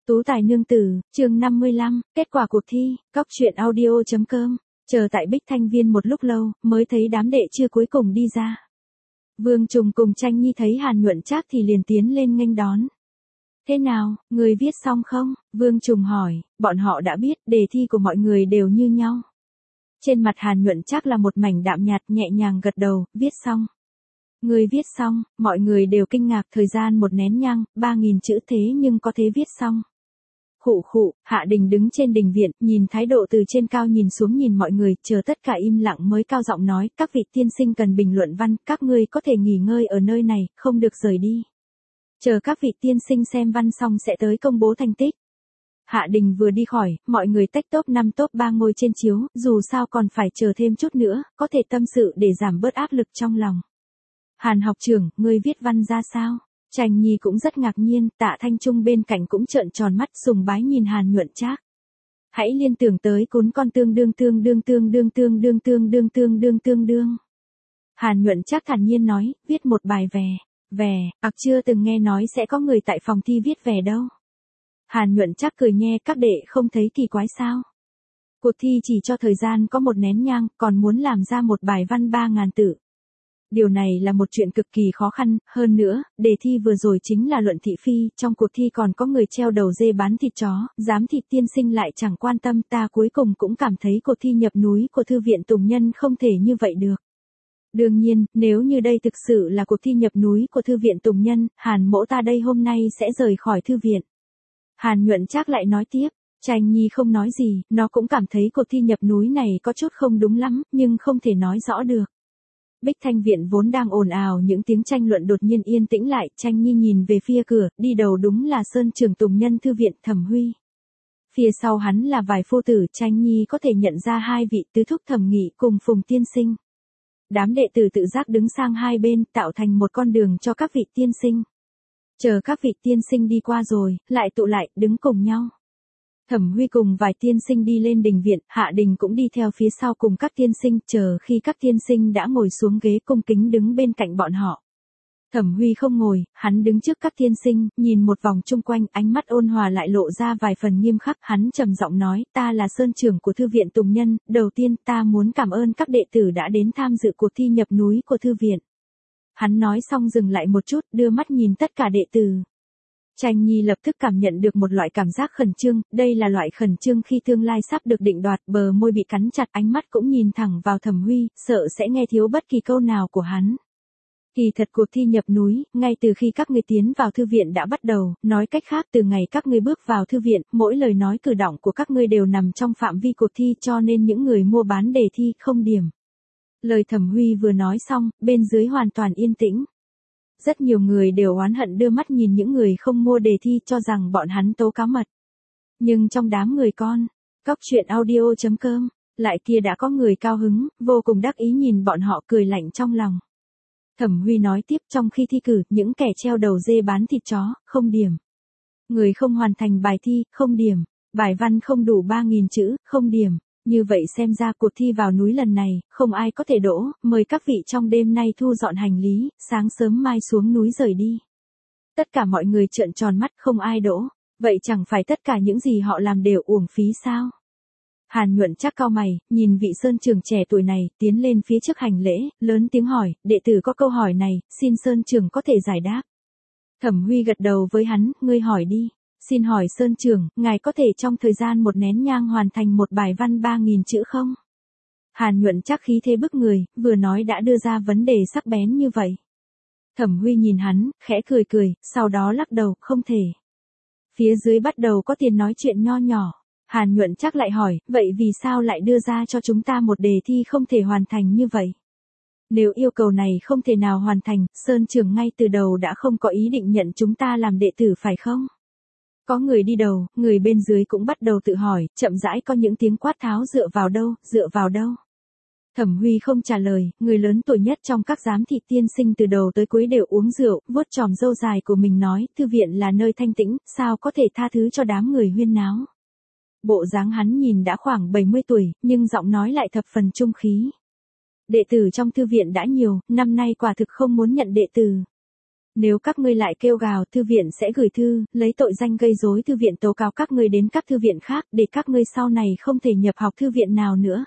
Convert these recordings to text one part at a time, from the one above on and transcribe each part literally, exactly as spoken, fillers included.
Tú tài nương tử, chương năm mươi lăm, kết quả cuộc thi, cóc truyện audio chấm com. Chờ tại Bích Thanh Viên một lúc lâu, mới thấy đám đệ chưa cuối cùng đi ra. Vương Trùng cùng Tranh Nhi thấy Hàn Nhuận Trác thì liền tiến lên nghênh đón. Thế nào, người viết xong không? Vương Trùng hỏi, bọn họ đã biết, đề thi của mọi người đều như nhau. Trên mặt Hàn Nhuận Trác là một mảnh đạm nhạt, nhẹ nhàng gật đầu, viết xong. Người viết xong, mọi người đều kinh ngạc, thời gian một nén nhang, ba nghìn chữ thế nhưng có thể viết xong. Khụ khụ, Hạ Đình đứng trên đình viện, nhìn thái độ từ trên cao nhìn xuống nhìn mọi người, chờ tất cả im lặng mới cao giọng nói, các vị tiên sinh cần bình luận văn, các ngươi có thể nghỉ ngơi ở nơi này, không được rời đi. Chờ các vị tiên sinh xem văn xong sẽ tới công bố thành tích. Hạ Đình vừa đi khỏi, mọi người tách top năm top ba ngồi trên chiếu, dù sao còn phải chờ thêm chút nữa, có thể tâm sự để giảm bớt áp lực trong lòng. Hàn học trưởng, ngươi viết văn ra sao? Tranh Nhi cũng rất ngạc nhiên, Tạ Thanh Trung bên cạnh cũng trợn tròn mắt sùng bái nhìn Hàn Nhuận Trác. Hãy liên tưởng tới cún con tương đương tương đương tương đương tương đương tương đương tương đương tương đương. Hàn Nhuận Trác thản nhiên nói, viết một bài về, về, ặc chưa từng nghe nói sẽ có người tại phòng thi viết về đâu. Hàn Nhuận Trác cười nhe, các đệ không thấy kỳ quái sao? Cuộc thi chỉ cho thời gian có một nén nhang, còn muốn làm ra một bài văn ba ngàn tự. Điều này là một chuyện cực kỳ khó khăn, hơn nữa, đề thi vừa rồi chính là luận thị phi, trong cuộc thi còn có người treo đầu dê bán thịt chó, giám thịt tiên sinh lại chẳng quan tâm, ta cuối cùng cũng cảm thấy cuộc thi nhập núi của Thư viện Tùng Nhân không thể như vậy được. Đương nhiên, nếu như đây thực sự là cuộc thi nhập núi của Thư viện Tùng Nhân, Hàn mỗ ta đây hôm nay sẽ rời khỏi Thư viện. Hàn Nhuận Trác lại nói tiếp, Tranh Nhi không nói gì, nó cũng cảm thấy cuộc thi nhập núi này có chút không đúng lắm, nhưng không thể nói rõ được. Bích Thanh Viện vốn đang ồn ào những tiếng tranh luận đột nhiên yên tĩnh lại, Tranh Nhi nhìn về phía cửa, đi đầu đúng là Sơn Trưởng Tùng Nhân Thư viện Thẩm Huy. Phía sau hắn là vài phu tử, Tranh Nhi có thể nhận ra hai vị tứ thúc Thẩm Nghị cùng Phùng Tiên Sinh. Đám đệ tử tự giác đứng sang hai bên, tạo thành một con đường cho các vị tiên sinh. Chờ các vị tiên sinh đi qua rồi, lại tụ lại, đứng cùng nhau. Thẩm Huy cùng vài tiên sinh đi lên đình viện, Hạ Đình cũng đi theo phía sau cùng các tiên sinh, chờ khi các tiên sinh đã ngồi xuống ghế cung kính đứng bên cạnh bọn họ. Thẩm Huy không ngồi, hắn đứng trước các tiên sinh, nhìn một vòng chung quanh, ánh mắt ôn hòa lại lộ ra vài phần nghiêm khắc, hắn trầm giọng nói, ta là Sơn Trưởng của Thư viện Tùng Nhân, đầu tiên ta muốn cảm ơn các đệ tử đã đến tham dự cuộc thi nhập núi của Thư viện. Hắn nói xong dừng lại một chút, đưa mắt nhìn tất cả đệ tử. Tranh Nhi lập tức cảm nhận được một loại cảm giác khẩn trương, đây là loại khẩn trương khi tương lai sắp được định đoạt, bờ môi bị cắn chặt, ánh mắt cũng nhìn thẳng vào Thẩm Huy, sợ sẽ nghe thiếu bất kỳ câu nào của hắn. Kỳ thật cuộc thi nhập núi, ngay từ khi các ngươi tiến vào thư viện đã bắt đầu, nói cách khác từ ngày các ngươi bước vào thư viện, mỗi lời nói cử động của các ngươi đều nằm trong phạm vi cuộc thi cho nên những người mua bán đề thi không điểm. Lời Thẩm Huy vừa nói xong, bên dưới hoàn toàn yên tĩnh. Rất nhiều người đều oán hận đưa mắt nhìn những người không mua đề thi cho rằng bọn hắn tố cáo mật. Nhưng trong đám người con, cóc truyện audio chấm com, lại kia đã có người cao hứng, vô cùng đắc ý nhìn bọn họ cười lạnh trong lòng. Thẩm Huy nói tiếp, trong khi thi cử, những kẻ treo đầu dê bán thịt chó, không điểm. Người không hoàn thành bài thi, không điểm. Bài văn không đủ ba nghìn chữ, không điểm. Như vậy xem ra cuộc thi vào núi lần này, không ai có thể đỗ, mời các vị trong đêm nay thu dọn hành lý, sáng sớm mai xuống núi rời đi. Tất cả mọi người trợn tròn mắt, không ai đỗ, vậy chẳng phải tất cả những gì họ làm đều uổng phí sao? Hàn Nhuận Trác cau mày, nhìn vị Sơn Trưởng trẻ tuổi này, tiến lên phía trước hành lễ, lớn tiếng hỏi, đệ tử có câu hỏi này, xin Sơn Trưởng có thể giải đáp. Thẩm Huy gật đầu với hắn, ngươi hỏi đi. Xin hỏi Sơn Trưởng, ngài có thể trong thời gian một nén nhang hoàn thành một bài văn ba nghìn chữ không? Hàn Nhuận Trác khí thế bức người, vừa nói đã đưa ra vấn đề sắc bén như vậy. Thẩm Huy nhìn hắn, khẽ cười cười, sau đó lắc đầu, không thể. Phía dưới bắt đầu có tiền nói chuyện nho nhỏ. Hàn Nhuận Trác lại hỏi, vậy vì sao lại đưa ra cho chúng ta một đề thi không thể hoàn thành như vậy? Nếu yêu cầu này không thể nào hoàn thành, Sơn Trưởng ngay từ đầu đã không có ý định nhận chúng ta làm đệ tử phải không? Có người đi đầu, người bên dưới cũng bắt đầu tự hỏi, chậm rãi có những tiếng quát tháo dựa vào đâu, dựa vào đâu. Thẩm Huy không trả lời, người lớn tuổi nhất trong các giám thị tiên sinh từ đầu tới cuối đều uống rượu, vuốt chòm râu dài của mình nói, thư viện là nơi thanh tĩnh, sao có thể tha thứ cho đám người huyên náo. Bộ dáng hắn nhìn đã khoảng bảy mươi tuổi, nhưng giọng nói lại thập phần trung khí. Đệ tử trong thư viện đã nhiều, năm nay quả thực không muốn nhận đệ tử. Nếu các ngươi lại kêu gào, thư viện sẽ gửi thư, lấy tội danh gây rối thư viện tố cáo các ngươi đến các thư viện khác, để các ngươi sau này không thể nhập học thư viện nào nữa.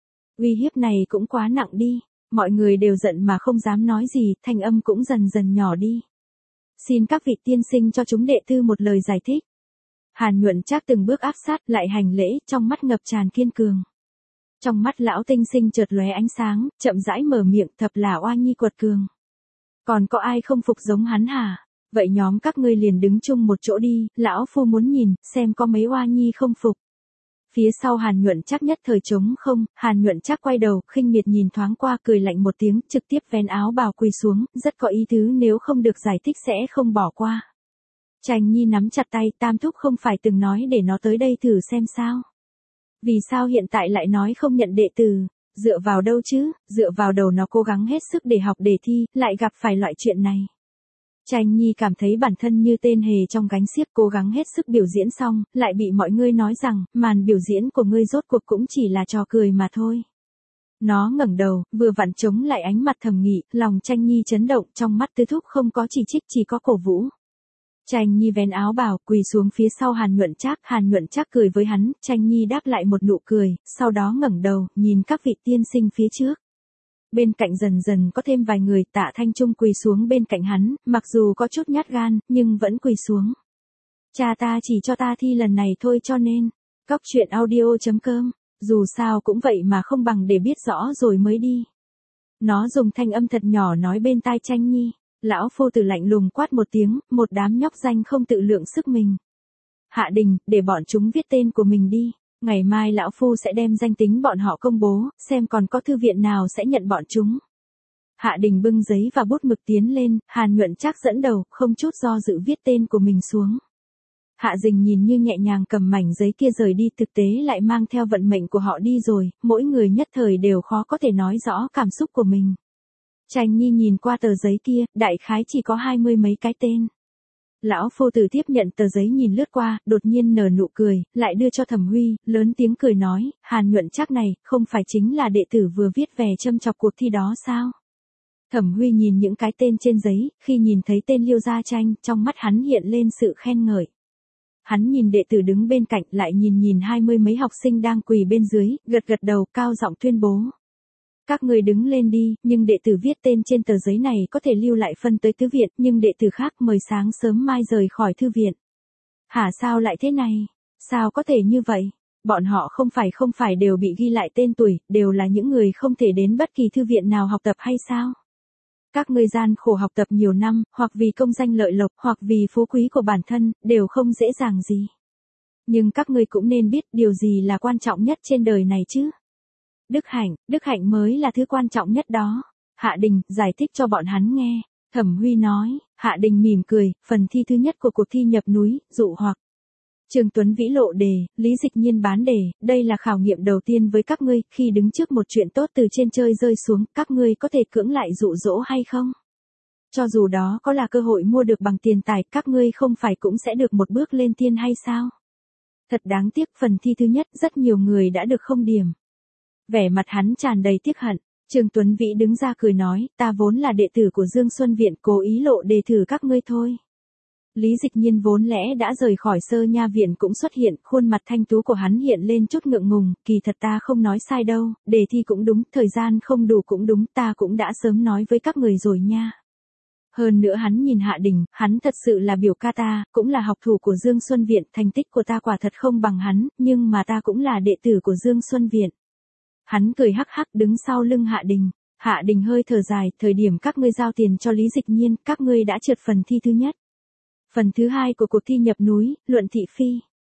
Uy hiếp này cũng quá nặng đi. Mọi người đều giận mà không dám nói gì, thanh âm cũng dần dần nhỏ đi. Xin các vị tiên sinh cho chúng đệ tử một lời giải thích. Hàn Nhuận Trác từng bước áp sát lại hành lễ, trong mắt ngập tràn kiên cường. Trong mắt lão tinh sinh chợt lóe ánh sáng, chậm rãi mở miệng, thập là oa nhi quật cường. Còn có ai không phục giống hắn hả? Vậy nhóm các ngươi liền đứng chung một chỗ đi, lão phu muốn nhìn, xem có mấy oa nhi không phục. Phía sau Hàn Nhuận Trác nhất thời trống không, Hàn Nhuận Trác quay đầu, khinh miệt nhìn thoáng qua, cười lạnh một tiếng, trực tiếp vén áo bào quỳ xuống, rất có ý tứ, nếu không được giải thích sẽ không bỏ qua. Tranh Nhi nắm chặt tay, Tam thúc không phải từng nói để nó tới đây thử xem sao? Vì sao hiện tại lại nói không nhận đệ tử? Dựa vào đâu chứ? Dựa vào đầu nó cố gắng hết sức để học đề thi, lại gặp phải loại chuyện này. Tranh Nhi cảm thấy bản thân như tên hề trong gánh xiếc, cố gắng hết sức biểu diễn xong, lại bị mọi người nói rằng, màn biểu diễn của ngươi rốt cuộc cũng chỉ là trò cười mà thôi. Nó ngẩng đầu, vừa vặn chống lại ánh mặt Thẩm Nghị, lòng Tranh Nhi chấn động, trong mắt Tứ thúc không có chỉ trích, chỉ có cổ vũ. Tranh Nhi vén áo bào, quỳ xuống phía sau Hàn Nhuận Trác, Hàn Nhuận Trác cười với hắn, Tranh Nhi đáp lại một nụ cười, sau đó ngẩng đầu, nhìn các vị tiên sinh phía trước. Bên cạnh dần dần có thêm vài người, Tạ Thanh Trung quỳ xuống bên cạnh hắn, mặc dù có chút nhát gan, nhưng vẫn quỳ xuống. Cha ta chỉ cho ta thi lần này thôi cho nên, cóc truyện audio chấm com, dù sao cũng vậy mà không bằng để biết rõ rồi mới đi. Nó dùng thanh âm thật nhỏ nói bên tai Tranh Nhi, lão phu tử lạnh lùng quát một tiếng, một đám nhóc danh không tự lượng sức mình. Hạ Đình, để bọn chúng viết tên của mình đi. Ngày mai lão phu sẽ đem danh tính bọn họ công bố, xem còn có thư viện nào sẽ nhận bọn chúng. Hạ Đình bưng giấy và bút mực tiến lên, Hàn Nhuận Trác dẫn đầu, không chút do dự viết tên của mình xuống. Hạ Dình nhìn như nhẹ nhàng cầm mảnh giấy kia rời đi, thực tế lại mang theo vận mệnh của họ đi rồi, mỗi người nhất thời đều khó có thể nói rõ cảm xúc của mình. Tranh Nhi nhìn qua tờ giấy kia, đại khái chỉ có hai mươi mấy cái tên. Lão phu tử tiếp nhận tờ giấy nhìn lướt qua, đột nhiên nở nụ cười, lại đưa cho Thẩm Huy, lớn tiếng cười nói, Hàn Nhuận Trác này, không phải chính là đệ tử vừa viết về châm chọc cuộc thi đó sao? Thẩm Huy nhìn những cái tên trên giấy, khi nhìn thấy tên Liêu Gia Tranh, trong mắt hắn hiện lên sự khen ngợi. Hắn nhìn đệ tử đứng bên cạnh, lại nhìn nhìn hai mươi mấy học sinh đang quỳ bên dưới, gật gật đầu, cao giọng tuyên bố. Các người đứng lên đi, nhưng đệ tử viết tên trên tờ giấy này có thể lưu lại phân tới thư viện, nhưng đệ tử khác mời sáng sớm mai rời khỏi thư viện. Hả, sao lại thế này? Sao có thể như vậy? Bọn họ không phải không phải đều bị ghi lại tên tuổi, đều là những người không thể đến bất kỳ thư viện nào học tập hay sao? Các ngươi gian khổ học tập nhiều năm, hoặc vì công danh lợi lộc, hoặc vì phú quý của bản thân, đều không dễ dàng gì. Nhưng các ngươi cũng nên biết điều gì là quan trọng nhất trên đời này chứ? Đức hạnh, đức hạnh mới là thứ quan trọng nhất đó. Hạ Đình, giải thích cho bọn hắn nghe. Thẩm Huy nói, Hạ Đình mỉm cười, phần thi thứ nhất của cuộc thi nhập núi, dụ hoặc. Trương Tuấn Vĩ lộ đề, Lý Dịch Nhiên bán đề, đây là khảo nghiệm đầu tiên với các ngươi, khi đứng trước một chuyện tốt từ trên trời rơi xuống, các ngươi có thể cưỡng lại dụ dỗ hay không? Cho dù đó có là cơ hội mua được bằng tiền tài, các ngươi không phải cũng sẽ được một bước lên thiên hay sao? Thật đáng tiếc, phần thi thứ nhất rất nhiều người đã được không điểm. Vẻ mặt hắn tràn đầy tiếc hận, Trương Tuấn Vĩ đứng ra cười nói, ta vốn là đệ tử của Dương Xuân Viện, cố ý lộ đề thử các ngươi thôi. Lý Dịch Nhiên vốn lẽ đã rời khỏi Sơ Nha Viện cũng xuất hiện, khuôn mặt thanh tú của hắn hiện lên chút ngượng ngùng, kỳ thật ta không nói sai đâu, đề thi cũng đúng, thời gian không đủ cũng đúng, ta cũng đã sớm nói với các người rồi nha. Hơn nữa hắn nhìn Hạ Đình, hắn thật sự là biểu ca ta, cũng là học thủ của Dương Xuân Viện, thành tích của ta quả thật không bằng hắn, nhưng mà ta cũng là đệ tử của Dương Xuân Viện. Hắn cười hắc hắc đứng sau lưng Hạ Đình. Hạ Đình hơi thở dài, thời điểm các ngươi giao tiền cho Lý Dịch Nhiên, các ngươi đã trượt phần thi thứ nhất. Phần thứ hai của cuộc thi nhập núi, luận thị phi.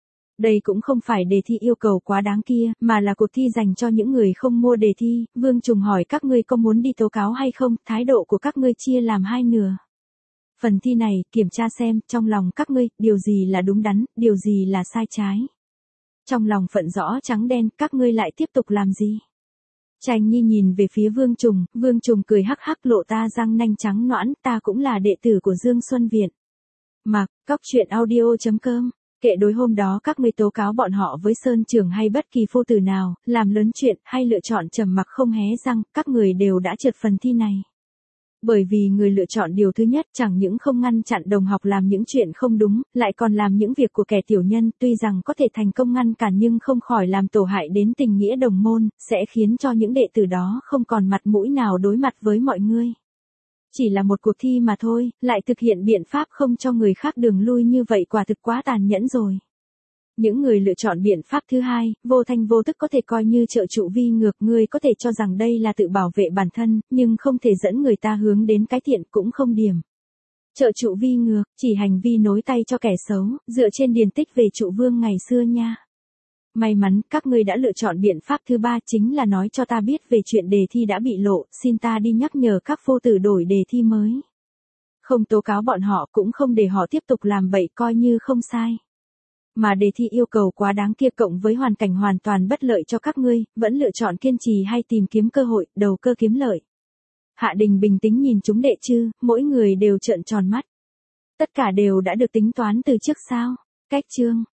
Đây cũng không phải đề thi yêu cầu quá đáng kia, mà là cuộc thi dành cho những người không mua đề thi. Vương Trùng hỏi các ngươi có muốn đi tố cáo hay không, thái độ của các ngươi chia làm hai nửa. Phần thi này, kiểm tra xem, trong lòng các ngươi, điều gì là đúng đắn, điều gì là sai trái. Trong lòng phận rõ trắng đen, các ngươi lại tiếp tục làm gì? Tranh Nhi nhìn về phía Vương Trùng, Vương Trùng cười hắc hắc lộ ta răng nanh trắng nõn, ta cũng là đệ tử của Dương Xuân Viện. Mặc, cóc truyện audio chấm com, kệ đối hôm đó các ngươi tố cáo bọn họ với Sơn Trường hay bất kỳ phu tử nào, làm lớn chuyện hay lựa chọn trầm mặc không hé răng, các người đều đã trượt phần thi này. Bởi vì người lựa chọn điều thứ nhất chẳng những không ngăn chặn đồng học làm những chuyện không đúng, lại còn làm những việc của kẻ tiểu nhân, tuy rằng có thể thành công ngăn cản nhưng không khỏi làm tổn hại đến tình nghĩa đồng môn, sẽ khiến cho những đệ tử đó không còn mặt mũi nào đối mặt với mọi người. Chỉ là một cuộc thi mà thôi, lại thực hiện biện pháp không cho người khác đường lui như vậy quả thực quá tàn nhẫn rồi. Những người lựa chọn biện pháp thứ hai, vô thanh vô tức có thể coi như trợ trụ vi ngược, người có thể cho rằng đây là tự bảo vệ bản thân, nhưng không thể dẫn người ta hướng đến cái thiện, cũng không điểm. Trợ trụ vi ngược, chỉ hành vi nối tay cho kẻ xấu, dựa trên điển tích về trụ vương ngày xưa nha. May mắn, các ngươi đã lựa chọn biện pháp thứ ba, chính là nói cho ta biết về chuyện đề thi đã bị lộ, xin ta đi nhắc nhở các vô tử đổi đề thi mới. Không tố cáo bọn họ, cũng không để họ tiếp tục làm bậy, coi như không sai. Mà đề thi yêu cầu quá đáng kia cộng với hoàn cảnh hoàn toàn bất lợi cho các ngươi, vẫn lựa chọn kiên trì hay tìm kiếm cơ hội, đầu cơ kiếm lợi. Hạ Đình bình tĩnh nhìn chúng đệ chư, mỗi người đều trợn tròn mắt. Tất cả đều đã được tính toán từ trước sao? Cách chương